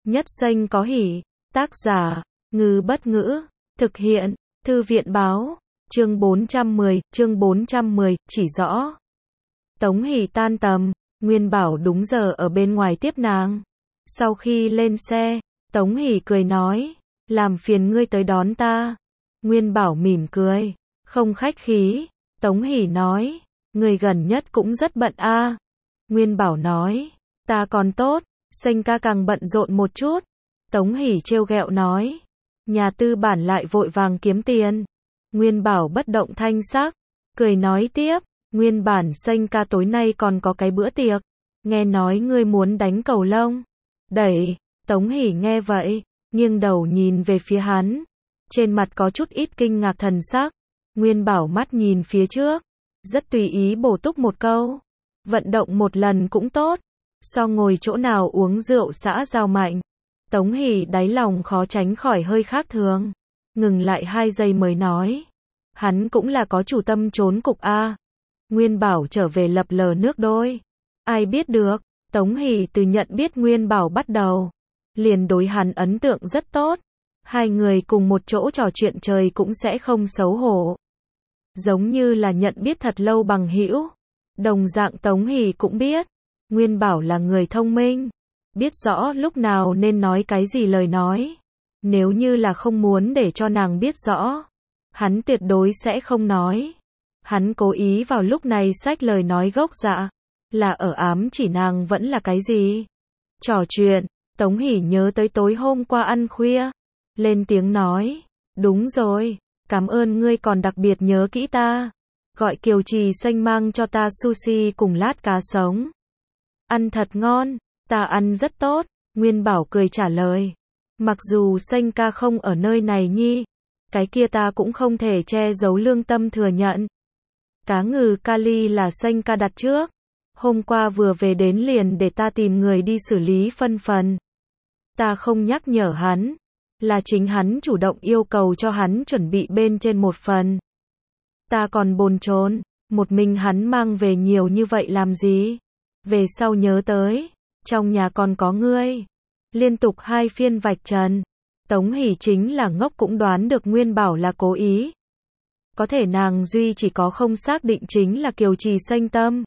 Nhất xanh có hỉ. Tác giả, Ngư Bất Ngữ. Thực hiện, Thư viện Báo. Chương 410, chỉ rõ. Tống Hỷ tan tầm, Nguyên Bảo đúng giờ ở bên ngoài tiếp nàng. Sau khi lên xe, Tống Hỷ cười nói, làm phiền ngươi tới đón ta. Nguyên Bảo mỉm cười, không khách khí. Tống Hỷ nói, ngươi gần nhất cũng rất bận a. Nguyên Bảo nói, ta còn tốt, Xanh ca càng bận rộn một chút. Tống Hỷ trêu ghẹo nói, nhà tư bản lại vội vàng kiếm tiền. Nguyên Bảo bất động thanh sắc, cười nói tiếp, nguyên bản Xanh ca tối nay còn có cái bữa tiệc, nghe nói ngươi muốn đánh cầu lông. Đẩy, Tống Hỷ nghe vậy, nghiêng đầu nhìn về phía hắn, trên mặt có chút ít kinh ngạc thần sắc. Nguyên Bảo mắt nhìn phía trước, rất tùy ý bổ túc một câu, vận động một lần cũng tốt, so ngồi chỗ nào uống rượu xã giao mạnh. Tống Hỷ đáy lòng khó tránh khỏi hơi khác thường, ngừng lại 2 giây mới nói, hắn cũng là có chủ tâm trốn cục a. Nguyên Bảo trở về lập lờ nước đôi, ai biết được. Tống Hỷ từ nhận biết Nguyên Bảo bắt đầu, liền đối hắn ấn tượng rất tốt, hai người cùng một chỗ trò chuyện trời cũng sẽ không xấu hổ, giống như là nhận biết thật lâu bằng hữu. Đồng dạng Tống Hỷ cũng biết, Nguyên Bảo là người thông minh, biết rõ lúc nào nên nói cái gì lời nói. Nếu như là không muốn để cho nàng biết rõ, hắn tuyệt đối sẽ không nói. Hắn cố ý vào lúc này xách lời nói gốc dạ, là ở ám chỉ nàng vẫn là cái gì. Trò chuyện, Tống Hỷ nhớ tới tối hôm qua ăn khuya, lên tiếng nói, đúng rồi, cảm ơn ngươi còn đặc biệt nhớ kỹ ta, gọi Kiều Trì Xanh mang cho ta sushi cùng lát cá sống. Ăn thật ngon, ta ăn rất tốt. Nguyên Bảo cười trả lời, mặc dù Xanh ca không ở nơi này nhi, cái kia ta cũng không thể che giấu lương tâm thừa nhận. Cá ngừ kali là Xanh ca đặt trước, hôm qua vừa về đến liền để ta tìm người đi xử lý phân phần. Ta không nhắc nhở hắn, là chính hắn chủ động yêu cầu cho hắn chuẩn bị bên trên một phần. Ta còn bồn chồn, một mình hắn mang về nhiều như vậy làm gì? Về sau nhớ tới, trong nhà còn có ngươi. Liên tục 2 phiên vạch trần. Tống Hỷ chính là ngốc cũng đoán được Nguyên Bảo là cố ý. Có thể nàng duy chỉ có không xác định chính là Kiều Trì Xanh tâm.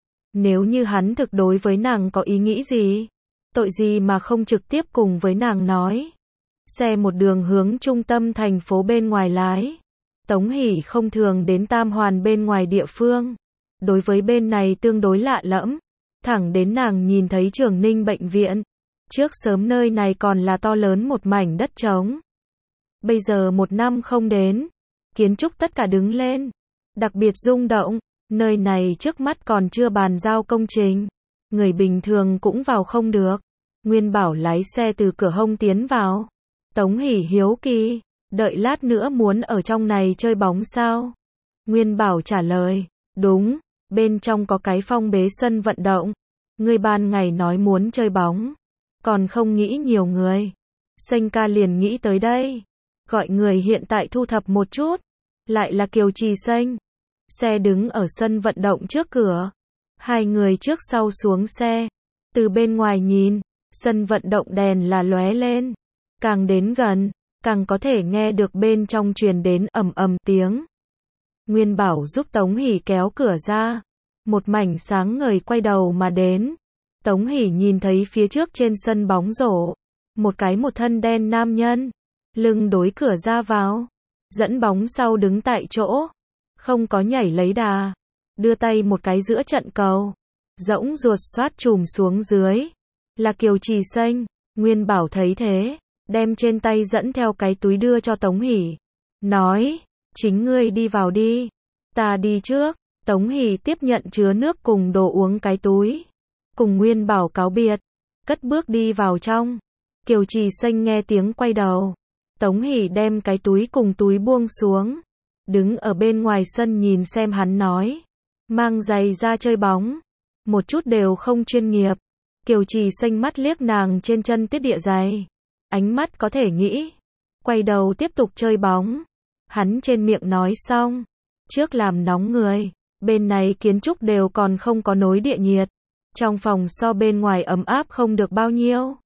Nếu như hắn thực đối với nàng có ý nghĩ gì, tội gì mà không trực tiếp cùng với nàng nói. Xe một đường hướng trung tâm thành phố bên ngoài lái. Tống Hỷ không thường đến Tam Hoàn bên ngoài địa phương, đối với bên này tương đối lạ lẫm. Thẳng đến nàng nhìn thấy Trường Ninh bệnh viện. Trước sớm nơi này còn là to lớn một mảnh đất trống. Bây giờ 1 năm không đến, kiến trúc tất cả đứng lên, đặc biệt rung động. Nơi này trước mắt còn chưa bàn giao công trình, người bình thường cũng vào không được. Nguyên Bảo lái xe từ cửa hông tiến vào. Tống Hỷ hiếu kỳ, đợi lát nữa muốn ở trong này chơi bóng sao? Nguyên Bảo trả lời, đúng, bên trong có cái phong bế sân vận động. Ngươi ban ngày nói muốn chơi bóng, còn không nghĩ nhiều người. Xanh ca liền nghĩ tới đây, gọi người hiện tại thu thập một chút, lại là Kiều Trì Xanh. Xe đứng ở sân vận động trước cửa, 2 người trước sau xuống xe, từ bên ngoài nhìn, sân vận động đèn là lóe lên, càng đến gần, càng có thể nghe được bên trong truyền đến ầm ầm tiếng. Nguyên Bảo giúp Tống Hỷ kéo cửa ra, một mảnh sáng ngời quay đầu mà đến. Tống Hỷ nhìn thấy phía trước trên sân bóng rổ, một thân đen nam nhân, lưng đối cửa ra vào, dẫn bóng sau đứng tại chỗ, không có nhảy lấy đà, đưa tay một cái giữa trận cầu, rỗng ruột xoát chùm xuống dưới, là Kiều Trì Xanh. Nguyên Bảo thấy thế, đem trên tay dẫn theo cái túi đưa cho Tống Hỷ, nói, chính ngươi đi vào đi, ta đi trước. Tống Hỷ tiếp nhận chứa nước cùng đồ uống cái túi, cùng Nguyên Bảo cáo biệt, cất bước đi vào trong. Kiều Trì Xanh nghe tiếng quay đầu, Tống Hỷ đem cái túi cùng túi buông xuống, đứng ở bên ngoài sân nhìn xem hắn nói, mang giày ra chơi bóng, một chút đều không chuyên nghiệp. Kiều Trì Xanh mắt liếc nàng trên chân tiết địa giày, ánh mắt có thể nghĩ, quay đầu tiếp tục chơi bóng. Hắn trên miệng nói xong, trước làm nóng người, bên này kiến trúc đều còn không có nối địa nhiệt, trong phòng so bên ngoài ấm áp không được bao nhiêu.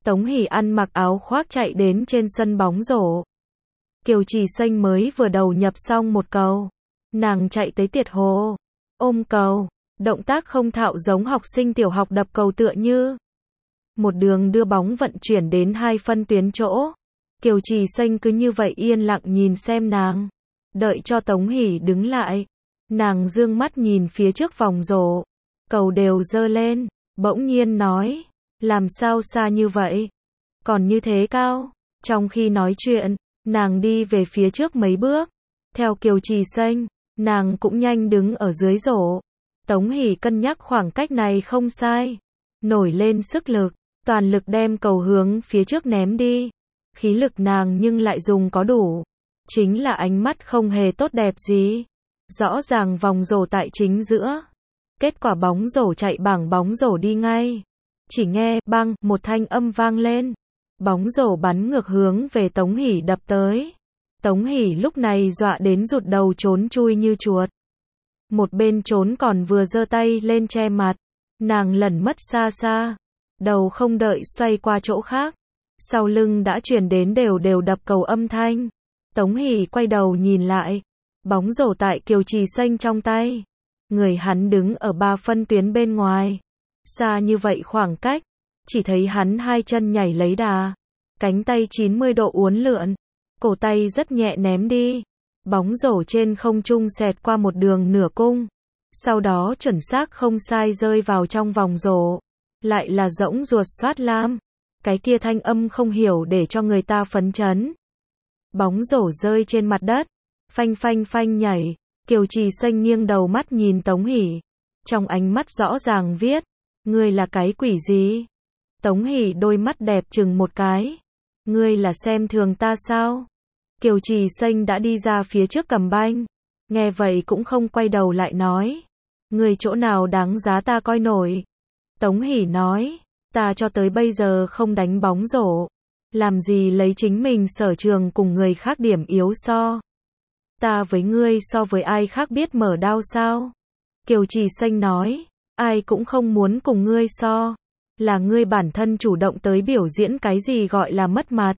Tống Hỷ ăn mặc áo khoác chạy đến trên sân bóng rổ. Kiều Trì Xanh mới vừa đầu nhập xong một cầu. Nàng chạy tới tiệt hồ, ôm cầu, động tác không thạo giống học sinh tiểu học đập cầu tựa như. Một đường đưa bóng vận chuyển đến 2 phân tuyến chỗ. Kiều Trì Xanh cứ như vậy yên lặng nhìn xem nàng. Đợi cho Tống Hỷ đứng lại. Nàng dương mắt nhìn phía trước vòng rổ. Cầu đều giơ lên, bỗng nhiên nói. Làm sao xa như vậy? Còn như thế cao? Trong khi nói chuyện, nàng đi về phía trước mấy bước. Theo Kiều Trì Xanh, nàng cũng nhanh đứng ở dưới rổ. Tống Hỷ cân nhắc khoảng cách này không sai. Nổi lên sức lực, toàn lực đem cầu hướng phía trước ném đi. Khí lực nàng nhưng lại dùng có đủ. Chính là ánh mắt không hề tốt đẹp gì. Rõ ràng vòng rổ tại chính giữa. Kết quả bóng rổ chạy bảng bóng rổ đi ngay. Chỉ nghe bang một thanh âm vang lên. Bóng rổ bắn ngược hướng về Tống Hỷ đập tới. Tống Hỷ lúc này dọa đến rụt đầu trốn chui như chuột. Một bên trốn còn vừa giơ tay lên che mặt. Nàng lẩn mất xa xa. Đầu không đợi xoay qua chỗ khác. Sau lưng đã truyền đến đều đều đập cầu âm thanh. Tống Hỷ quay đầu nhìn lại. Bóng rổ tại Kiều Trì Xanh trong tay. Người hắn đứng ở 3 phân tuyến bên ngoài. Xa như vậy khoảng cách. Chỉ thấy hắn 2 chân nhảy lấy đà. Cánh tay 90 độ uốn lượn. Cổ tay rất nhẹ ném đi. Bóng rổ trên không trung xẹt qua một đường nửa cung. Sau đó chuẩn xác không sai rơi vào trong vòng rổ. Lại là rỗng ruột xoát lam. Cái kia thanh âm không hiểu để cho người ta phấn chấn. Bóng rổ rơi trên mặt đất. Phanh phanh phanh nhảy. Kiều Trì Xanh nghiêng đầu mắt nhìn Tống Hỷ. Trong ánh mắt rõ ràng viết. Ngươi là cái quỷ gì? Tống Hỷ đôi mắt đẹp chừng một cái. Ngươi là xem thường ta sao? Kiều Trì Xanh đã đi ra phía trước cầm banh. Nghe vậy cũng không quay đầu lại nói. Ngươi chỗ nào đáng giá ta coi nổi? Tống Hỷ nói. Ta cho tới bây giờ không đánh bóng rổ. Làm gì lấy chính mình sở trường cùng người khác điểm yếu so. Ta với ngươi so với ai khác biết mở đao sao? Kiều Trì Xanh nói. Ai cũng không muốn cùng ngươi so. Là ngươi bản thân chủ động tới biểu diễn cái gì gọi là mất mặt.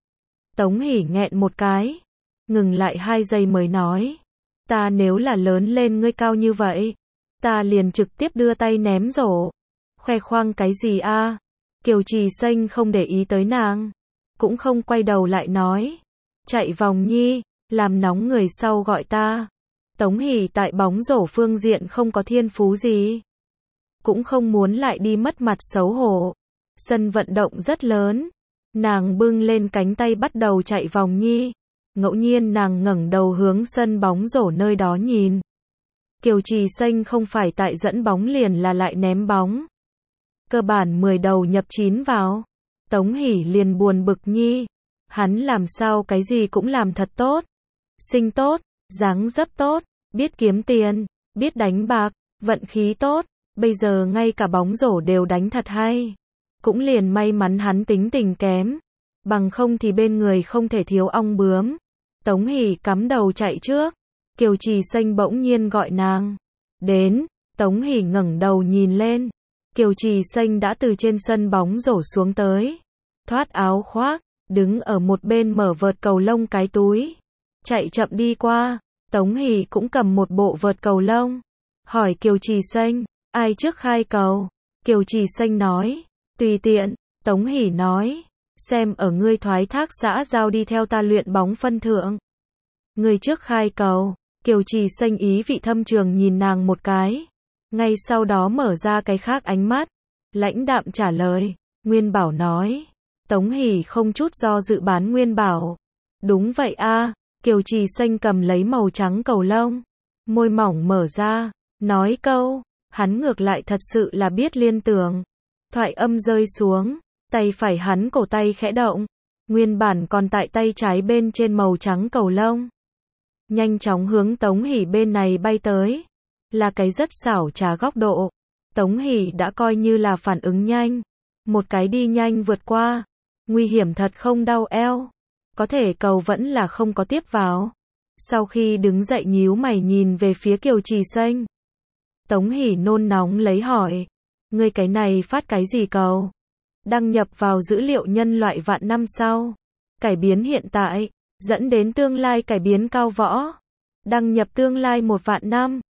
Tống Hỷ nghẹn một cái. Ngừng lại 2 giây mới nói. Ta nếu là lớn lên ngươi cao như vậy. Ta liền trực tiếp đưa tay ném rổ. Khoe khoang cái gì a? Kiều Trì Xanh không để ý tới nàng. Cũng không quay đầu lại nói. Chạy vòng nhi. Làm nóng người sau gọi ta. Tống Hỷ tại bóng rổ phương diện không có thiên phú gì. Cũng không muốn lại đi mất mặt xấu hổ. Sân vận động rất lớn. Nàng bưng lên cánh tay bắt đầu chạy vòng nhi. Ngẫu nhiên nàng ngẩng đầu hướng sân bóng rổ nơi đó nhìn. Kiều Trì Xanh không phải tại dẫn bóng liền là lại ném bóng. Cơ bản 10 đầu nhập 9 vào. Tống Hỷ liền buồn bực nhi. Hắn làm sao cái gì cũng làm thật tốt. Sinh tốt, dáng dấp tốt, biết kiếm tiền, biết đánh bạc, vận khí tốt. Bây giờ ngay cả bóng rổ đều đánh thật hay. Cũng liền may mắn hắn tính tình kém. Bằng không thì bên người không thể thiếu ong bướm. Tống Hỷ cắm đầu chạy trước. Kiều Trì Xanh bỗng nhiên gọi nàng. Đến. Tống Hỷ ngẩng đầu nhìn lên. Kiều Trì Xanh đã từ trên sân bóng rổ xuống tới. Thoát áo khoác. Đứng ở một bên mở vợt cầu lông cái túi. Chạy chậm đi qua. Tống Hỷ cũng cầm một bộ vợt cầu lông. Hỏi Kiều Trì Xanh. Ai trước khai cầu? Kiều Trì Xanh nói. Tùy tiện. Tống Hỷ nói. Xem ở ngươi thoái thác xã giao đi theo ta luyện bóng phân thượng. Ngươi trước khai cầu. Kiều Trì Xanh ý vị thâm trường nhìn nàng một cái. Ngay sau đó mở ra cái khác ánh mắt. Lãnh đạm trả lời. Nguyên Bảo nói. Tống Hỷ không chút do dự bán Nguyên Bảo. Đúng vậy a. Kiều Trì Xanh cầm lấy màu trắng cầu lông. Môi mỏng mở ra. Nói câu. Hắn ngược lại thật sự là biết liên tưởng. Thoại âm rơi xuống. Tay phải hắn cổ tay khẽ động. Nguyên bản còn tại tay trái bên trên màu trắng cầu lông. Nhanh chóng hướng Tống Hỷ bên này bay tới. Là cái rất xảo trá góc độ. Tống Hỷ đã coi như là phản ứng nhanh. Một cái đi nhanh vượt qua. Nguy hiểm thật không đau eo. Có thể cầu vẫn là không có tiếp vào. Sau khi đứng dậy nhíu mày nhìn về phía Kiều Trì Xanh. Tống Hỷ nôn nóng lấy hỏi. Ngươi cái này phát cái gì cầu? đăng nhập vào dữ liệu nhân loại vạn năm sau. Cải biến hiện tại, dẫn đến tương lai cải biến cao võ. Đăng nhập tương lai 1 vạn năm.